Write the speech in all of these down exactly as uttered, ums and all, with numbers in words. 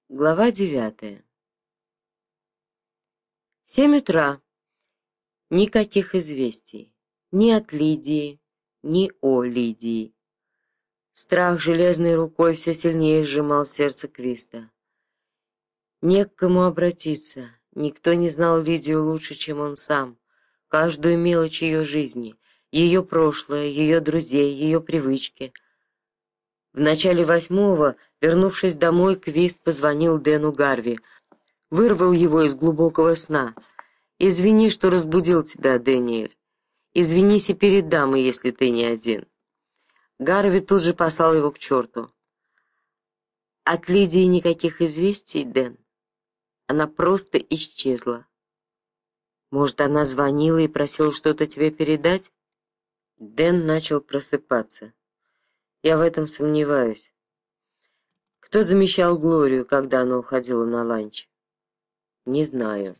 Глава девятая. Семь утра. Никаких известий. Ни от Лидии, ни о Лидии. Страх железной рукой все сильнее сжимал сердце Квиста. Не к кому обратиться. Никто не знал Лидию лучше, чем он сам. Каждую мелочь ее жизни, ее прошлое, ее друзей, ее привычки. В начале восьмого, вернувшись домой, Квист позвонил Дэну Гарви, вырвал его из глубокого сна. «Извини, что разбудил тебя, Дэниэль. Извинись и перед дамой, если ты не один». Гарви тут же послал его к черту. «От Лидии никаких известий, Дэн. Она просто исчезла. Может, она звонила и просила что-то тебе передать?» Дэн начал просыпаться. «Я в этом сомневаюсь. Кто замещал Глорию, когда она уходила на ланч?» «Не знаю».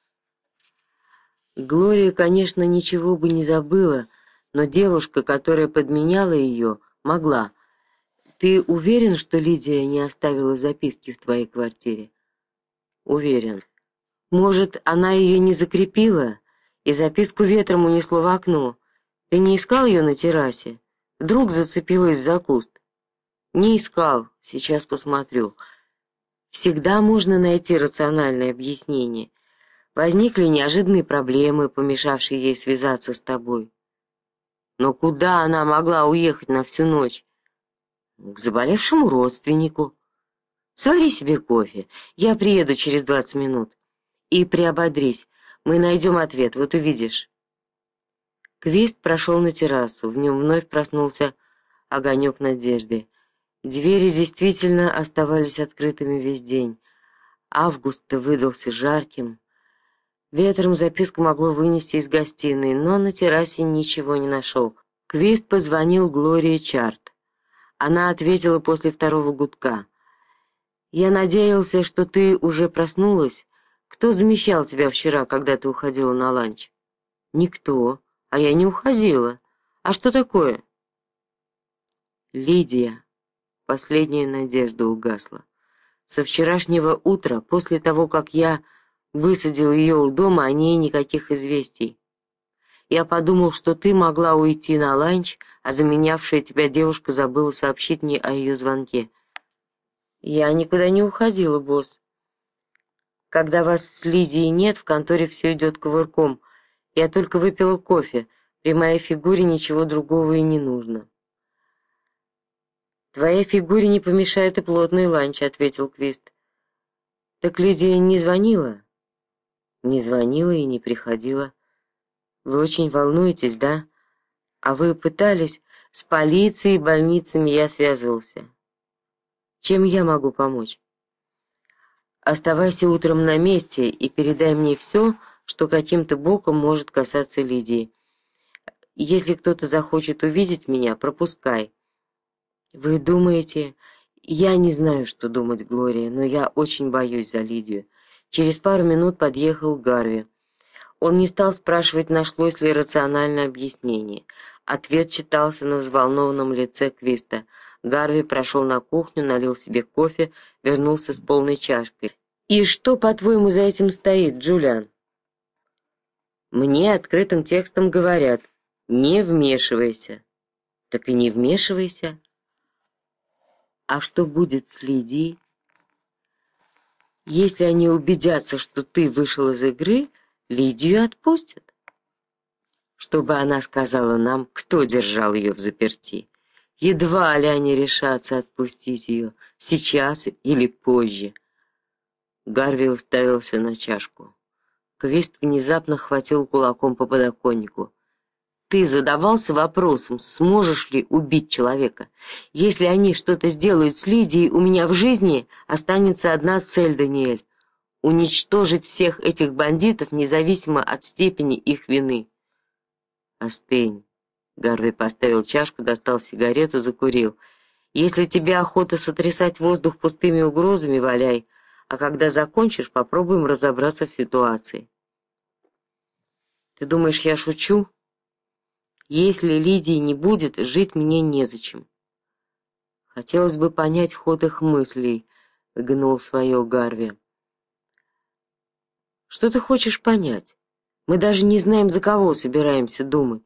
Глория, конечно, ничего бы не забыла, но девушка, которая подменяла ее, могла. Ты уверен, что Лидия не оставила записки в твоей квартире? Уверен. Может, она ее не закрепила, и записку ветром унесло в окно? Ты не искал ее на террасе? Вдруг зацепилась за куст? Не искал, сейчас посмотрю. Всегда можно найти рациональное объяснение. Возникли неожиданные проблемы, помешавшие ей связаться с тобой. Но куда она могла уехать на всю ночь? К заболевшему родственнику. Свари себе кофе, я приеду через двадцать минут. И приободрись, мы найдем ответ, вот увидишь. Квист прошел на террасу, в нем вновь проснулся огонек надежды. Двери действительно оставались открытыми весь день. Август-то выдался жарким. Ветром записку могло вынести из гостиной, но на террасе ничего не нашел. Квист позвонил Глории Чарт. Она ответила после второго гудка. «Я надеялся, что ты уже проснулась. Кто замещал тебя вчера, когда ты уходила на ланч?» «Никто. А я не уходила. А что такое?» «Лидия». Последняя надежда угасла. Со вчерашнего утра, после того, как я высадил ее у дома, о ней никаких известий. Я подумал, что ты могла уйти на ланч, а заменявшая тебя девушка забыла сообщить мне о ее звонке. Я никуда не уходила, босс. Когда вас с Лидией нет, в конторе все идет кувырком. Я только выпила кофе. При моей фигуре ничего другого и не нужно. Твоей фигуре не помешает и плотный ланч, — ответил Квист. Так Лидия не звонила? Не звонила и не приходила. Вы очень волнуетесь, да? А вы пытались? С полицией и больницами я связывался. Чем я могу помочь? Оставайся утром на месте и передай мне все, что каким-то боком может касаться Лидии. Если кто-то захочет увидеть меня, пропускай. Вы думаете... Я не знаю, что думать, Глория, но я очень боюсь за Лидию. Через пару минут подъехал Гарви. Он не стал спрашивать, нашлось ли рациональное объяснение. Ответ читался на взволнованном лице Квиста. Гарви прошел на кухню, налил себе кофе, вернулся с полной чашкой. «И что, по-твоему, за этим стоит, Джулиан?» «Мне открытым текстом говорят, не вмешивайся». «Так и не вмешивайся». «А что будет с Лидией?» «Если они убедятся, что ты вышел из игры, Лидию отпустят». Чтобы она сказала нам, кто держал ее взаперти. Едва ли они решатся отпустить ее, сейчас или позже. Гарви уставился на чашку. Квист внезапно хватил кулаком по подоконнику. «Ты задавался вопросом, сможешь ли убить человека? Если они что-то сделают с Лидией, у меня в жизни останется одна цель, Даниэль — уничтожить всех этих бандитов, независимо от степени их вины». «Остынь». Гарви поставил чашку, достал сигарету, закурил. «Если тебе охота сотрясать воздух пустыми угрозами, валяй, а когда закончишь, попробуем разобраться в ситуации». «Ты думаешь, я шучу? Если Лидии не будет, жить мне незачем». Хотелось бы понять ход их мыслей. — гнул свое Гарви. «Что ты хочешь понять? Мы даже не знаем, за кого собираемся думать.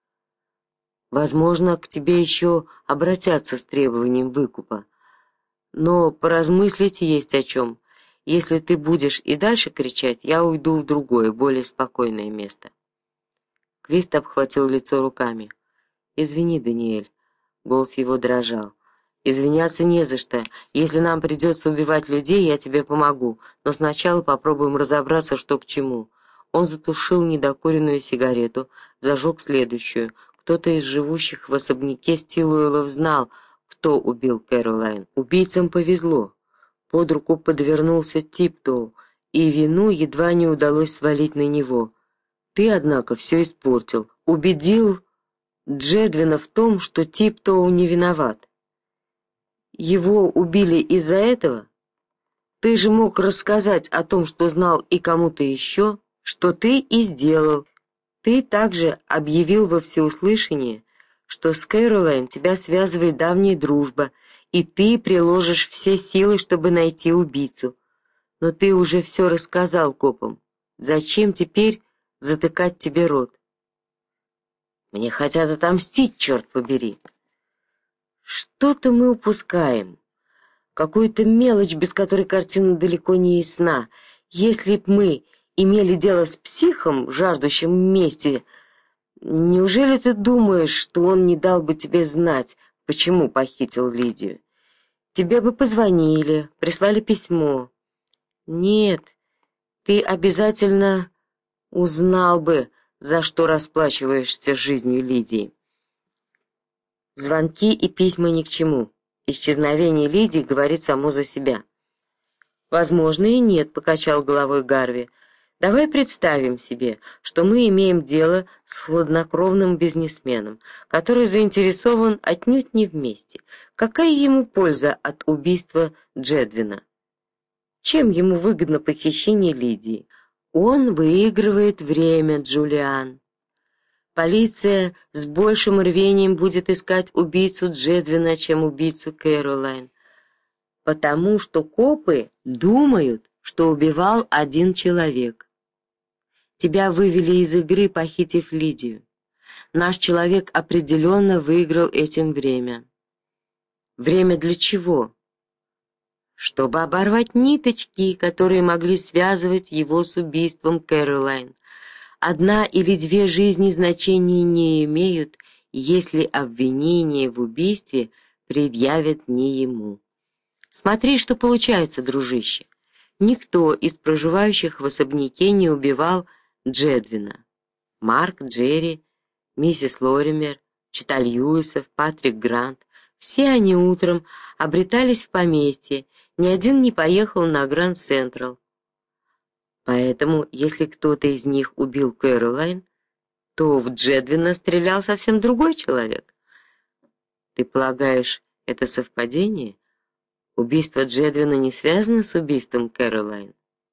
Возможно, к тебе еще обратятся с требованием выкупа. Но поразмыслить есть о чем. Если ты будешь и дальше кричать, я уйду в другое, более спокойное место». Квист обхватил лицо руками. «Извини, Даниэль». Голос его дрожал. «Извиняться не за что. Если нам придется убивать людей, я тебе помогу. Но сначала попробуем разобраться, что к чему». Он затушил недокуренную сигарету, зажег следующую. Кто-то из живущих в особняке Стилуэллов знал, кто убил Кэролайн. Убийцам повезло. Под руку подвернулся Типтоу, и вину едва не удалось свалить на него. Ты, однако, все испортил. Убедил Джедвина в том, что Типтоу не виноват. Его убили из-за этого? Ты же мог рассказать о том, что знал, и кому-то еще, что ты и сделал. Ты также объявил во всеуслышание, что с Кэролайн тебя связывает давняя дружба, и ты приложишь все силы, чтобы найти убийцу. Но ты уже все рассказал копам. Зачем теперь затыкать тебе рот? Мне хотят отомстить, черт побери. Что-то мы упускаем. Какую-то мелочь, без которой картина далеко не ясна. Если б мы имели дело с психом, жаждущим мести, неужели ты думаешь, что он не дал бы тебе знать, почему похитил Лидию? Тебе бы позвонили, прислали письмо. Нет, ты обязательно узнал бы, за что расплачиваешься жизнью Лидии. Звонки и письма ни к чему. Исчезновение Лидии говорит само за себя. Возможно, и нет, покачал головой Гарви. Давай представим себе, что мы имеем дело с хладнокровным бизнесменом, который заинтересован отнюдь не в мести. Какая ему польза от убийства Джедвина? Чем ему выгодно похищение Лидии? Он выигрывает время, Джулиан. Полиция с большим рвением будет искать убийцу Джедвина, чем убийцу Кэролайн, потому что копы думают, что убивал один человек. Тебя вывели из игры, похитив Лидию. Наш человек определенно выиграл этим время. Время для чего? Чтобы оборвать ниточки, которые могли связывать его с убийством Кэролайн. Одна или две жизни значения не имеют, если обвинение в убийстве предъявят не ему. Смотри, что получается, дружище. Никто из проживающих в особняке не убивал Джедвина. Марк, Джерри, миссис Лоример, чета Льюисов, Патрик Грант — все они утром обретались в поместье, ни один не поехал на Гранд Централ. Поэтому, если кто-то из них убил Кэролайн, то в Джедвина стрелял совсем другой человек. Ты полагаешь, это совпадение? Убийство Джедвина не связано с убийством Кэролайн?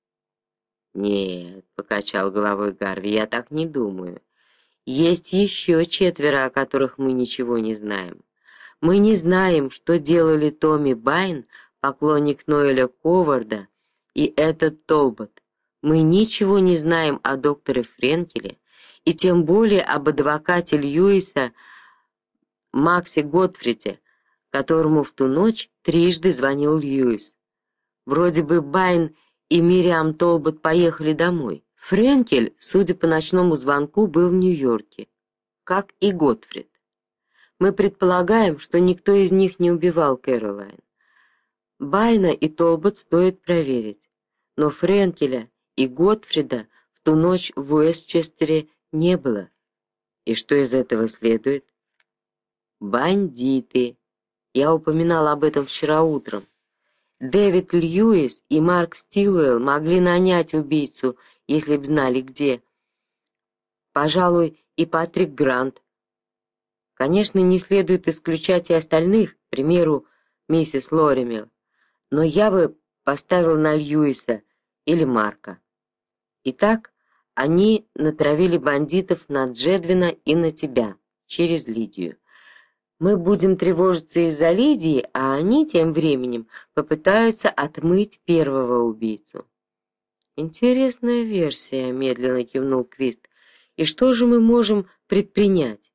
Нет, покачал головой Гарви, я так не думаю. Есть еще четверо, о которых мы ничего не знаем. Мы не знаем, что делали Томми Байн, поклонник Ноэля Коварда, и этот Толбот. Мы ничего не знаем о докторе Френкеле, и тем более об адвокате Льюиса Максе Готфриде, которому в ту ночь трижды звонил Льюис. Вроде бы Байн и Мириам Толбот поехали домой. Френкель, судя по ночному звонку, был в Нью-Йорке, как и Готфрид. Мы предполагаем, что никто из них не убивал Кэролайн. Байна и Толбот стоит проверить, но Френкеля и Готфрида в ту ночь в Уэстчестере не было. И что из этого следует? Бандиты. Я упоминал об этом вчера утром. Дэвид Льюис и Марк Стилуэлл могли нанять убийцу, если б знали где. Пожалуй, и Патрик Грант. Конечно, не следует исключать и остальных, к примеру, миссис Лоример, но я бы поставил на Льюиса или Марка. Итак, они натравили бандитов на Джедвина и на тебя, через Лидию. Мы будем тревожиться из-за Лидии, а они тем временем попытаются отмыть первого убийцу. Интересная версия, медленно кивнул Квист. И что же мы можем предпринять?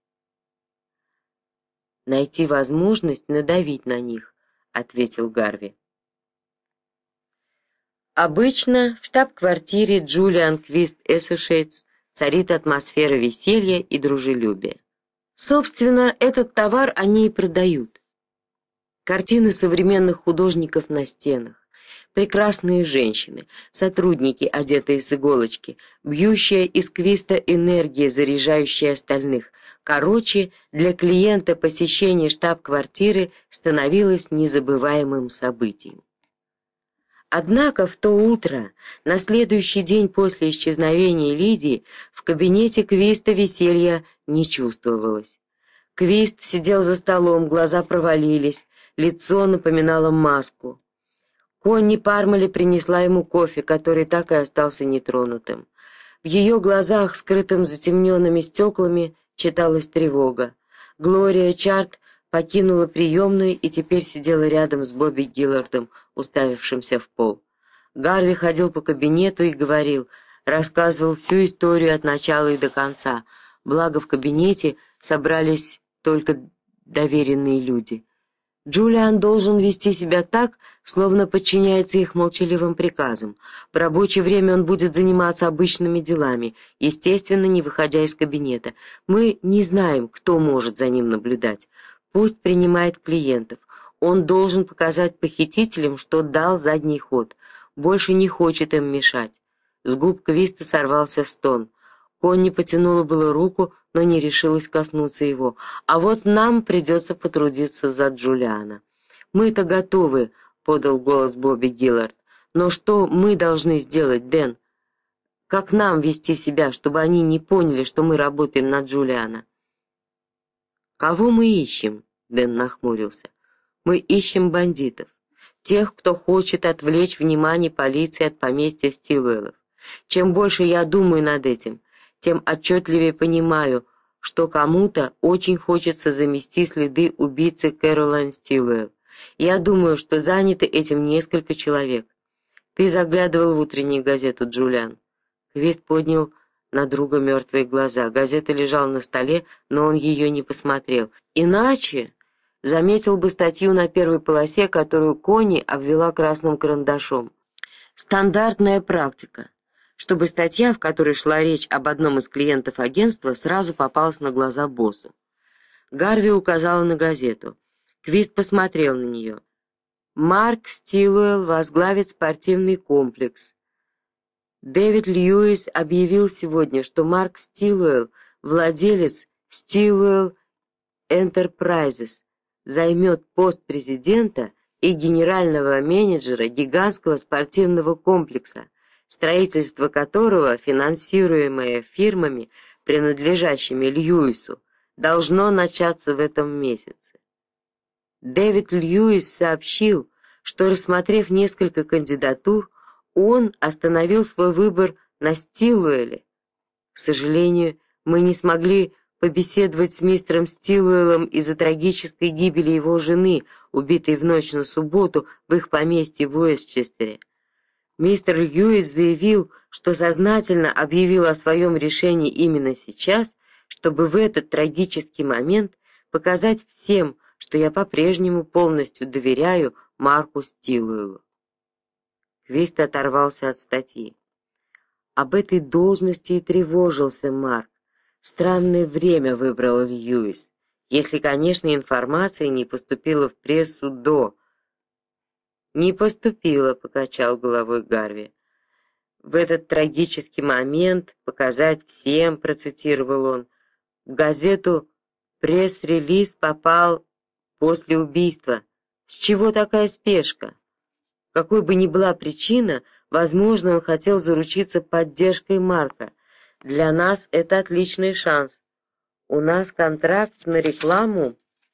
Найти возможность надавить на них, ответил Гарви. Обычно в штаб-квартире Джулиан Квист Associates царит атмосфера веселья и дружелюбия. Собственно, этот товар они и продают. Картины современных художников на стенах, прекрасные женщины, сотрудники, одетые с иголочки, бьющая из Квиста энергия, заряжающая остальных. Короче, для клиента посещение штаб-квартиры становилось незабываемым событием. Однако в то утро, на следующий день после исчезновения Лидии, в кабинете Квиста веселья не чувствовалось. Квист сидел за столом, глаза провалились, лицо напоминало маску. Конни Пармали принесла ему кофе, который так и остался нетронутым. В ее глазах, скрытым затемненными стеклами, читалась тревога. Глория Чарт покинула приемную и теперь сидела рядом с Бобби Гиллардом, уставившимся в пол. Гарви ходил по кабинету и говорил, рассказывал всю историю от начала и до конца, благо в кабинете собрались только доверенные люди. Джулиан должен вести себя так, словно подчиняется их молчаливым приказам. В рабочее время он будет заниматься обычными делами, естественно, не выходя из кабинета. Мы не знаем, кто может за ним наблюдать. Пусть принимает клиентов. Он должен показать похитителям, что дал задний ход. Больше не хочет им мешать. С губ Квиста сорвался стон. Конни потянула было руку, но не решилась коснуться его. А вот нам придется потрудиться за Джулиана. Мы-то готовы, подал голос Бобби Гиллард. Но что мы должны сделать, Дэн? Как нам вести себя, чтобы они не поняли, что мы работаем на Джулиана? Кого мы ищем? Дэн нахмурился. Мы ищем бандитов, тех, кто хочет отвлечь внимание полиции от поместья Стилуэллов. Чем больше я думаю над этим, тем отчетливее понимаю, что кому-то очень хочется замести следы убийцы Кэролайн Стилуэлл. Я думаю, что заняты этим несколько человек. Ты заглядывал в утреннюю газету, Джулиан? Квист поднял на друга мертвые глаза. Газета лежала на столе, но он ее не посмотрел. Иначе заметил бы статью на первой полосе, которую Конни обвела красным карандашом. Стандартная практика, чтобы статья, в которой шла речь об одном из клиентов агентства, сразу попалась на глаза боссу. Гарви указала на газету. Квист посмотрел на нее. Марк Стилуэлл возглавит спортивный комплекс. Дэвид Льюис объявил сегодня, что Марк Стилуэлл, владелец Стилуэлл Enterprises, займет пост президента и генерального менеджера гигантского спортивного комплекса, строительство которого, финансируемое фирмами, принадлежащими Льюису, должно начаться в этом месяце. Дэвид Льюис сообщил, что, рассмотрев несколько кандидатур, он остановил свой выбор на Стилуэлле. К сожалению, мы не смогли побеседовать с мистером Стилуэллом из-за трагической гибели его жены, убитой в ночь на субботу в их поместье в Уэстчестере. Мистер Льюис заявил, что сознательно объявил о своем решении именно сейчас, чтобы в этот трагический момент показать всем, что я по-прежнему полностью доверяю Марку Стилуэллу. Квист оторвался от статьи. Об этой должности и тревожился Марк. Странное время выбрал Льюис, если, конечно, информация не поступила в прессу до. Не поступила, покачал головой Гарви. В этот трагический момент показать всем, процитировал он. В газету пресс-релиз попал после убийства. С чего такая спешка? Какой бы ни была причина, возможно, он хотел заручиться поддержкой Марка. Для нас это отличный шанс. У нас контракт на рекламу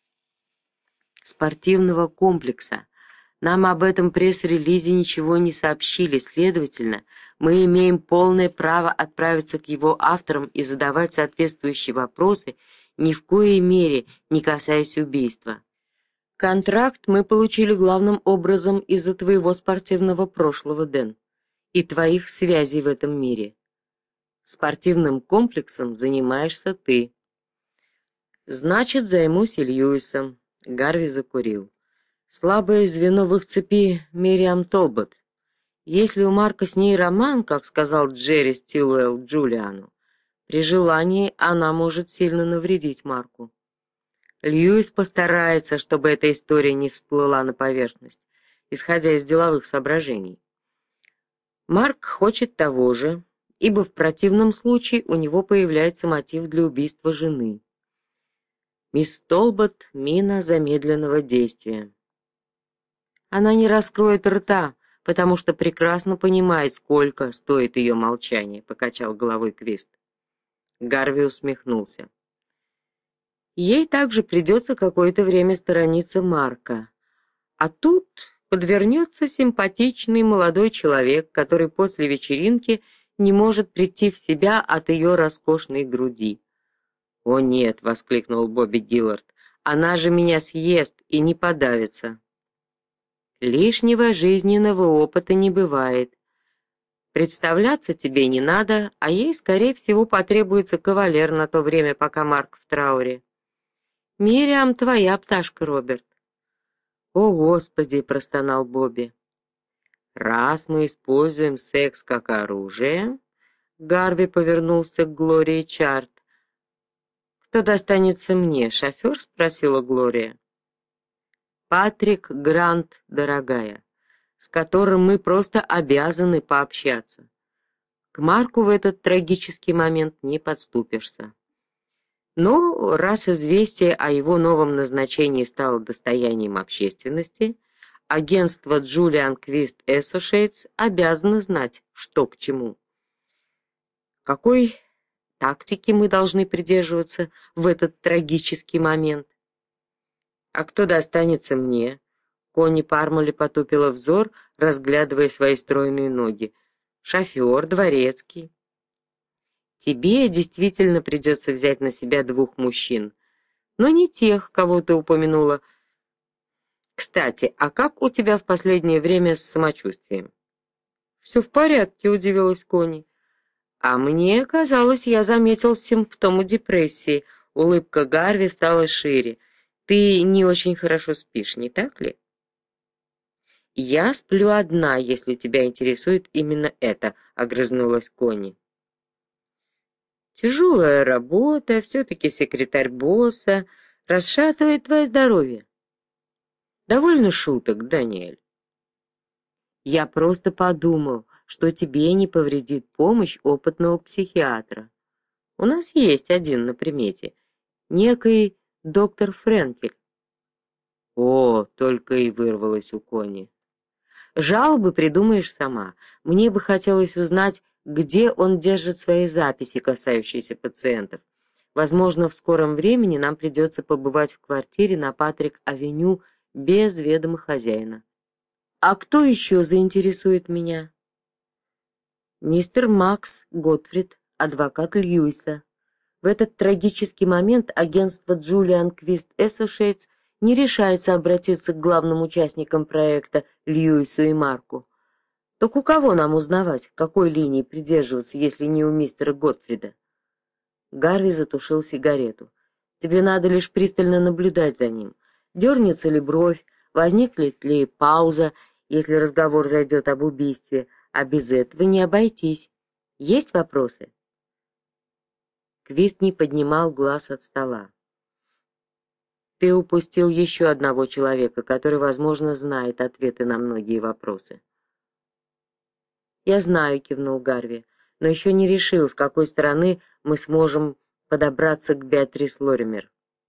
спортивного комплекса. Нам об этом пресс-релизе ничего не сообщили, следовательно, мы имеем полное право отправиться к его авторам и задавать соответствующие вопросы, ни в коей мере не касаясь убийства. Контракт мы получили главным образом из-за твоего спортивного прошлого, Дэн, и твоих связей в этом мире. Спортивным комплексом занимаешься ты. Значит, займусь и Льюисом. Гарви закурил. Слабое звено в их цепи — Мириам Толбот. Если у Марка с ней роман, как сказал Джерри Стилуэлл Джулиану, при желании она может сильно навредить Марку. Льюис постарается, чтобы эта история не всплыла на поверхность, исходя из деловых соображений. Марк хочет того же, ибо в противном случае у него появляется мотив для убийства жены. Мисс Толбот — мина замедленного действия. Она не раскроет рта, потому что прекрасно понимает, сколько стоит ее молчание, — покачал головой Квист. Гарви усмехнулся. Ей также придется какое-то время сторониться Марка. А тут подвернется симпатичный молодой человек, который после вечеринки не может прийти в себя от ее роскошной груди. «О нет!» — воскликнул Бобби Гиллард. «Она же меня съест и не подавится!» «Лишнего жизненного опыта не бывает. Представляться тебе не надо, а ей, скорее всего, потребуется кавалер на то время, пока Марк в трауре. Мириам твоя пташка, Роберт». «О, Господи!» — простонал Бобби. «Раз мы используем секс как оружие...» Гарви повернулся к Глории Чарт. «Кто достанется мне, шофер?» — спросила Глория. «Патрик Грант, дорогая, с которым мы просто обязаны пообщаться. К Марку в этот трагический момент не подступишься. Но раз известие о его новом назначении стало достоянием общественности, агентство Julian Quist Associates обязано знать, что к чему. Какой тактики мы должны придерживаться в этот трагический момент? А кто достанется мне? Конни Пармали потупила взор, разглядывая свои стройные ноги. Шофер, дворецкий. Тебе действительно придется взять на себя двух мужчин, но не тех, кого ты упомянула. Кстати, а как у тебя в последнее время с самочувствием? Все в порядке, удивилась Конни. А мне казалось, я заметил симптомы депрессии. Улыбка Гарви стала шире. Ты не очень хорошо спишь, не так ли? Я сплю одна, если тебя интересует именно это, огрызнулась Конни. Тяжелая работа, все-таки секретарь босса, расшатывает твое здоровье. Довольно шуток, Даниэль. Я просто подумал, что тебе не повредит помощь опытного психиатра. У нас есть один на примете, некий доктор Френкель. О, только и вырвалось у Кони. Жалобы придумаешь сама. Мне бы хотелось узнать, где он держит свои записи, касающиеся пациентов. Возможно, в скором времени нам придется побывать в квартире на Патрик-авеню без ведома хозяина. А кто еще заинтересует меня? Мистер Макс Готфрид, адвокат Льюиса. В этот трагический момент агентство Julian Quist Associates не решается обратиться к главным участникам проекта Льюису и Марку. Так у кого нам узнавать, какой линии придерживаться, если не у мистера Готфрида? Гарри затушил сигарету. Тебе надо лишь пристально наблюдать за ним. Дернется ли бровь, возникнет ли пауза, если разговор зайдет об убийстве, а без этого не обойтись. Есть вопросы? Квист не поднимал глаз от стола. Ты упустил еще одного человека, который, возможно, знает ответы на многие вопросы. Я знаю, кивнул Гарви, но еще не решил, с какой стороны мы сможем подобраться к Беатрис Лоример.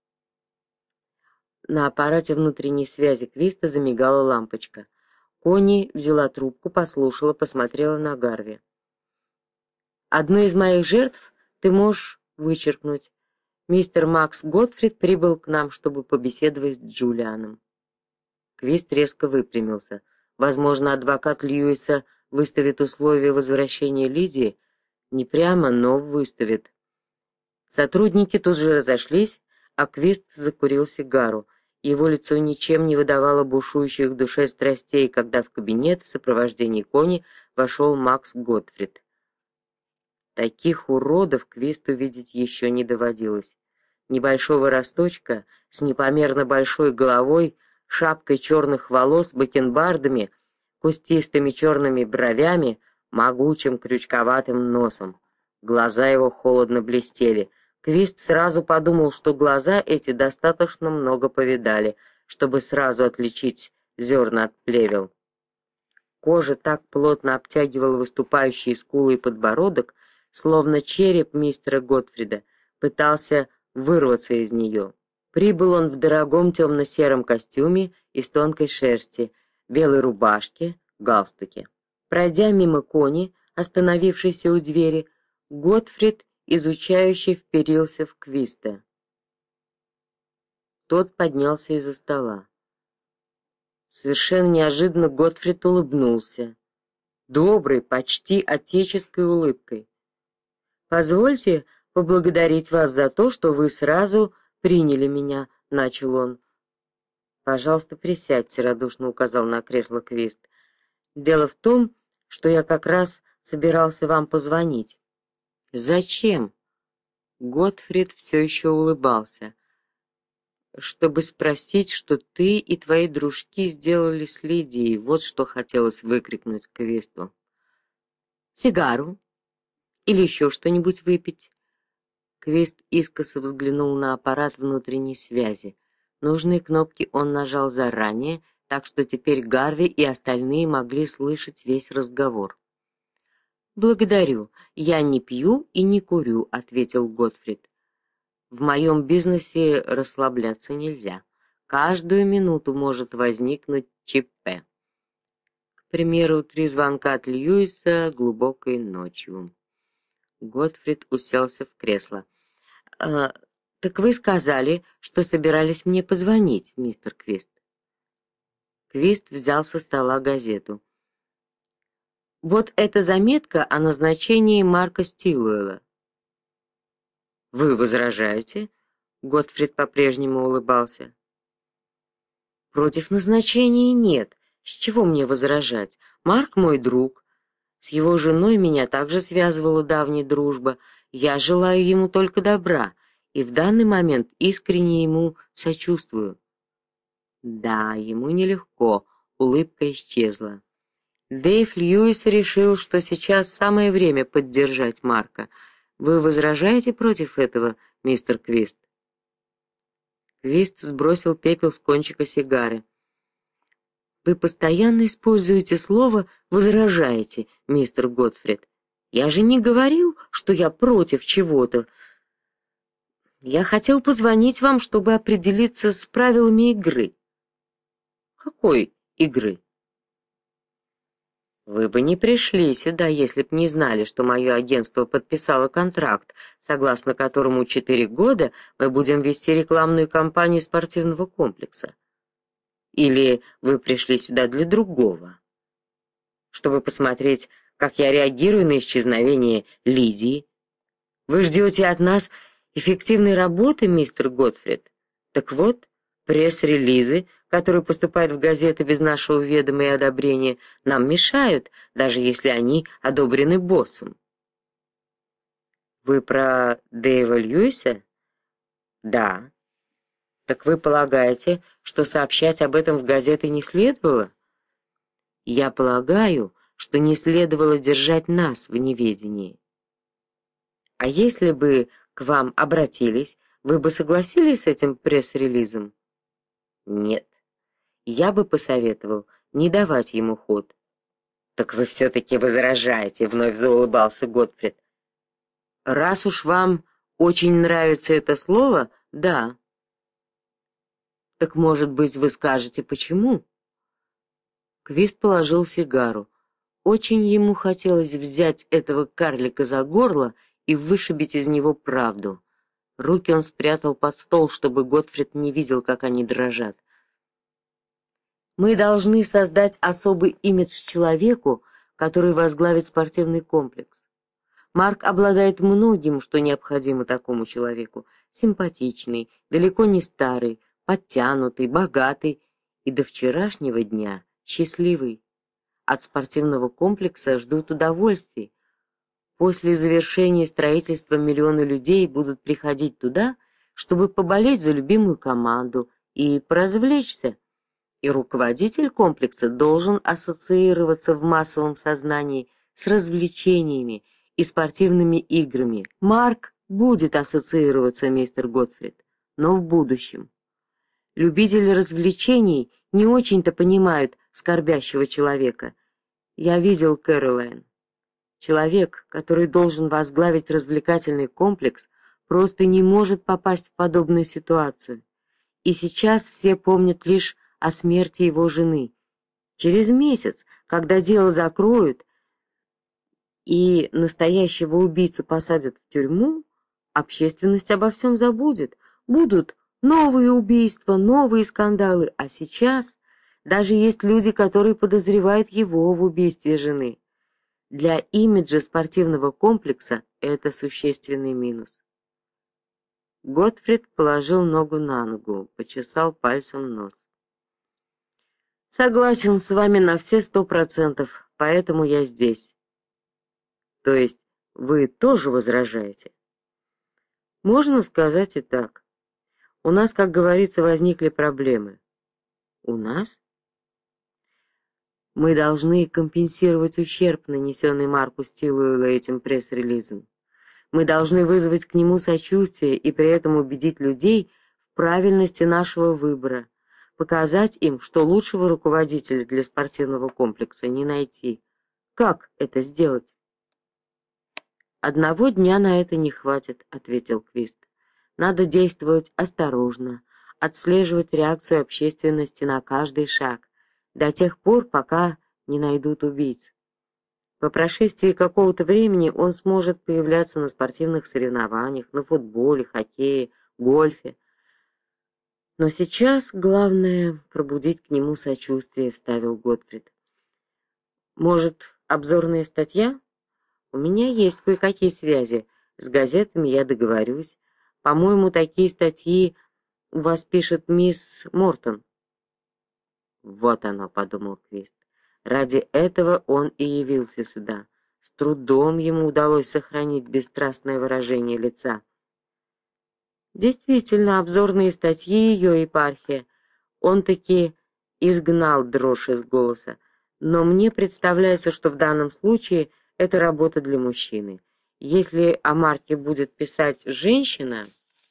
На аппарате внутренней связи Квиста замигала лампочка. Конни взяла трубку, послушала, посмотрела на Гарви. «Одну из моих жертв ты можешь вычеркнуть. Мистер Макс Готфрид прибыл к нам, чтобы побеседовать с Джулианом». Квист резко выпрямился. Возможно, адвокат Льюиса выставит условия возвращения Лидии? Не прямо, но выставит. Сотрудники тут же разошлись, а Квист закурил сигару. Его лицо ничем не выдавало бушующих в душе страстей, когда в кабинет в сопровождении Кони вошел Макс Готфрид. Таких уродов Квисту видеть еще не доводилось. Небольшого росточка, с непомерно большой головой, шапкой черных волос, бакенбардами, кустистыми черными бровями, могучим крючковатым носом. Глаза его холодно блестели. Квист сразу подумал, что глаза эти достаточно много повидали, чтобы сразу отличить зерна от плевел. Кожа так плотно обтягивала выступающие скулы и подбородок, словно череп мистера Готфрида пытался вырваться из нее. Прибыл он в дорогом темно-сером костюме из тонкой шерсти, белой рубашке, галстуке. Пройдя мимо Кони, остановившейся у двери, Готфрид изучающе вперился в Квиста. Тот поднялся из-за стола. Совершенно неожиданно Готфрид улыбнулся. Доброй, почти отеческой улыбкой. «Позвольте поблагодарить вас за то, что вы сразу приняли меня», — начал он. «Пожалуйста, присядьте», — радушно указал на кресло Квист. «Дело в том, что я как раз собирался вам позвонить». «Зачем?» Готфрид все еще улыбался. «Чтобы спросить, что ты и твои дружки сделали с Лидией», вот что хотелось выкрикнуть Квисту. «Сигару? Или еще что-нибудь выпить?» Квист искоса взглянул на аппарат внутренней связи. Нужные кнопки он нажал заранее, так что теперь Гарви и остальные могли слышать весь разговор. «Благодарю, я не пью и не курю», — ответил Готфрид. «В моем бизнесе расслабляться нельзя. Каждую минуту может возникнуть ЧП. К примеру, три звонка от Льюиса глубокой ночью». Готфрид уселся в кресло. «А, так вы сказали, что собирались мне позвонить, мистер Квист». Квист взял со стола газету. «Вот эта заметка о назначении Марка Стилуэлла». «Вы возражаете?» Готфрид по-прежнему улыбался. «Против назначения нет. С чего мне возражать? Марк мой друг. С его женой меня также связывала давняя дружба. Я желаю ему только добра, и в данный момент искренне ему сочувствую». Да, ему нелегко, улыбка исчезла. Дэйв Льюис решил, что сейчас самое время поддержать Марка. Вы возражаете против этого, мистер Квист? Квист сбросил пепел с кончика сигары. Вы постоянно используете слово «возражаете», мистер Готфрид. Я же не говорил, что я против чего-то. Я хотел позвонить вам, чтобы определиться с правилами игры. Какой игры? Вы бы не пришли сюда, если б не знали, что мое агентство подписало контракт, согласно которому четыре года мы будем вести рекламную кампанию спортивного комплекса. Или вы пришли сюда для другого? Чтобы посмотреть, как я реагирую на исчезновение Лидии? Вы ждете от нас эффективной работы, мистер Готфрид? Так вот, пресс-релизы, которые поступают в газеты без нашего ведома и одобрения, нам мешают, даже если они одобрены боссом. Вы про Дэйва Льюиса? Да. Так вы полагаете, что сообщать об этом в газеты не следовало? Я полагаю, что не следовало держать нас в неведении. А если бы к вам обратились, вы бы согласились с этим пресс-релизом? Нет. Я бы посоветовал не давать ему ход. Так вы все-таки возражаете, вновь заулыбался Готфрид. Раз уж вам очень нравится это слово, да. Так, может быть, вы скажете, почему? Квист положил сигару. Очень ему хотелось взять этого карлика за горло и вышибить из него правду. Руки он спрятал под стол, чтобы Готфрид не видел, как они дрожат. Мы должны создать особый имидж человеку, который возглавит спортивный комплекс. Марк обладает многим, что необходимо такому человеку. Симпатичный, далеко не старый, подтянутый, богатый и до вчерашнего дня счастливый. От спортивного комплекса ждут удовольствий. После завершения строительства миллионы людей будут приходить туда, чтобы поболеть за любимую команду и поразвлечься. И руководитель комплекса должен ассоциироваться в массовом сознании с развлечениями и спортивными играми. Марк будет ассоциироваться, мистер Готфрид, но в будущем. Любители развлечений не очень-то понимают скорбящего человека. Я видел Кэролайн. Человек, который должен возглавить развлекательный комплекс, просто не может попасть в подобную ситуацию. И сейчас все помнят лишь о смерти его жены. Через месяц, когда дело закроют и настоящего убийцу посадят в тюрьму, общественность обо всем забудет. Будут новые убийства, новые скандалы, а сейчас даже есть люди, которые подозревают его в убийстве жены. Для имиджа спортивного комплекса это существенный минус. Готфрид положил ногу на ногу, почесал пальцем нос. Согласен с вами на все сто процентов, поэтому я здесь. То есть вы тоже возражаете? Можно сказать и так. У нас, как говорится, возникли проблемы. У нас? Мы должны компенсировать ущерб, нанесенный Марку Стилуэллу этим пресс-релизом. Мы должны вызвать к нему сочувствие и при этом убедить людей в правильности нашего выбора, показать им, что лучшего руководителя для спортивного комплекса не найти. Как это сделать? Одного дня на это не хватит, ответил Квист. Надо действовать осторожно, отслеживать реакцию общественности на каждый шаг, до тех пор, пока не найдут убийц. По прошествии какого-то времени он сможет появляться на спортивных соревнованиях, на футболе, хоккее, гольфе. Но сейчас главное пробудить к нему сочувствие, вставил Готфрид. Может, обзорная статья? У меня есть кое-какие связи. С газетами я договорюсь. По-моему, такие статьи у вас пишет мисс Мортон. Вот оно, подумал Квист. Ради этого он и явился сюда. С трудом ему удалось сохранить бесстрастное выражение лица. Действительно, обзорные статьи ее епархия. Он таки изгнал дрожь из голоса. Но мне представляется, что в данном случае это работа для мужчины. Если о Марке будет писать женщина,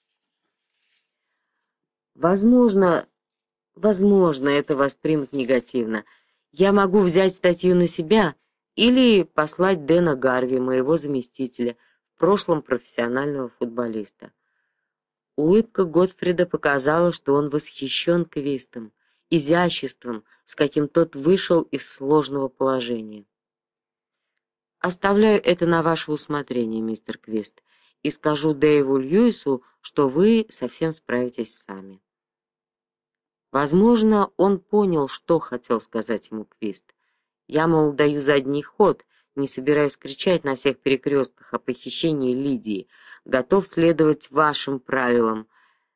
возможно, возможно, это воспримут негативно. Я могу взять статью на себя или послать Дэна Гарви, моего заместителя, в прошлом профессионального футболиста. Улыбка Готфрида показала, что он восхищен Квистом, изяществом, с каким тот вышел из сложного положения. Оставляю это на ваше усмотрение, мистер Квист, и скажу Дэйву Льюису, что вы совсем справитесь сами. Возможно, он понял, что хотел сказать ему Квист. Я, мол, даю задний ход, не собираюсь кричать на всех перекрестках о похищении Лидии, готов следовать вашим правилам.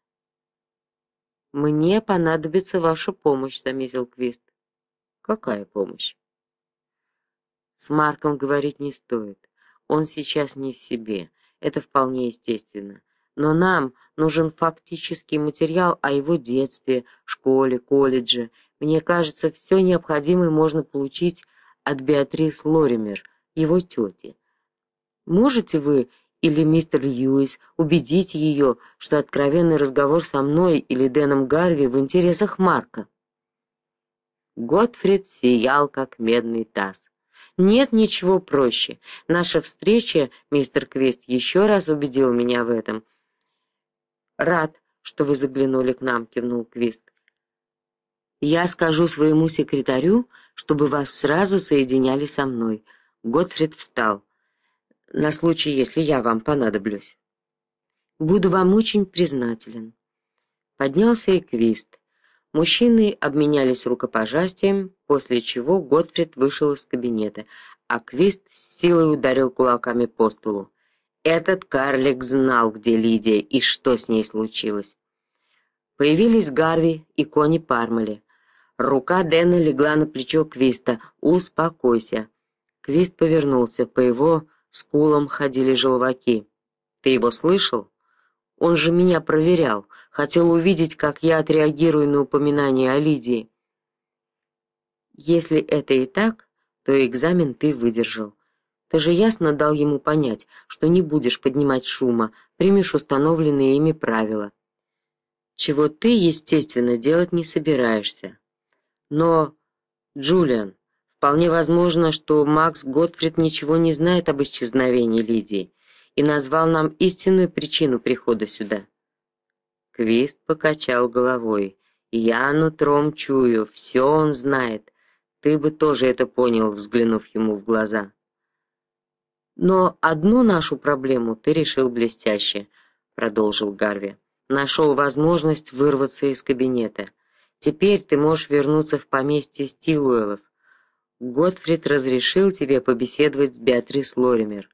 Мне понадобится ваша помощь, заметил Квист. Какая помощь? С Марком говорить не стоит. Он сейчас не в себе. Это вполне естественно. Но нам нужен фактический материал о его детстве, школе, колледже. Мне кажется, все необходимое можно получить от Беатрис Лоример, его тети. Можете вы или мистер Льюис убедить ее, что откровенный разговор со мной или Дэном Гарви в интересах Марка? Готфрид сиял, как медный таз. Нет ничего проще. Наша встреча, мистер Квист, еще раз убедил меня в этом. Рад, что вы заглянули к нам, кивнул Квист. Я скажу своему секретарю, чтобы вас сразу соединяли со мной. Готфрид встал. На случай, если я вам понадоблюсь. Буду вам очень признателен. Поднялся и Квист. Мужчины обменялись рукопожатием, после чего Готфрид вышел из кабинета, а Квист с силой ударил кулаками по столу. Этот карлик знал, где Лидия и что с ней случилось. Появились Гарви и Кони Пармали. Рука Дэна легла на плечо Квиста. «Успокойся». Квист повернулся, по его скулам ходили желваки. «Ты его слышал? Он же меня проверял, хотел увидеть, как я отреагирую на упоминание о Лидии». «Если это и так, то экзамен ты выдержал. Ты же ясно дал ему понять, что не будешь поднимать шума, примешь установленные ими правила, чего ты, естественно, делать не собираешься. Но, Джулиан, вполне возможно, что Макс Готфрид ничего не знает об исчезновении Лидии и назвал нам истинную причину прихода сюда». Квист покачал головой. «Я нутром чую, все он знает. Ты бы тоже это понял, взглянув ему в глаза». «Но одну нашу проблему ты решил блестяще», — продолжил Гарви. «Нашел возможность вырваться из кабинета. Теперь ты можешь вернуться в поместье Стилуэллов. Готфрид разрешил тебе побеседовать с Беатрис Лоример».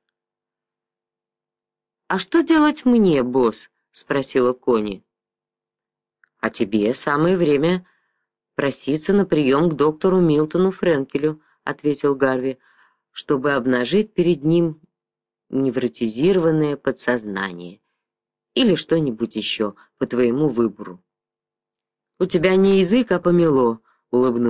«А что делать мне, босс?» — спросила Кони. «А тебе самое время проситься на прием к доктору Милтону Френкелю», — ответил Гарви, «чтобы обнажить перед ним невротизированное подсознание или что-нибудь еще по твоему выбору». «У тебя не язык, а помело», — улыбнулся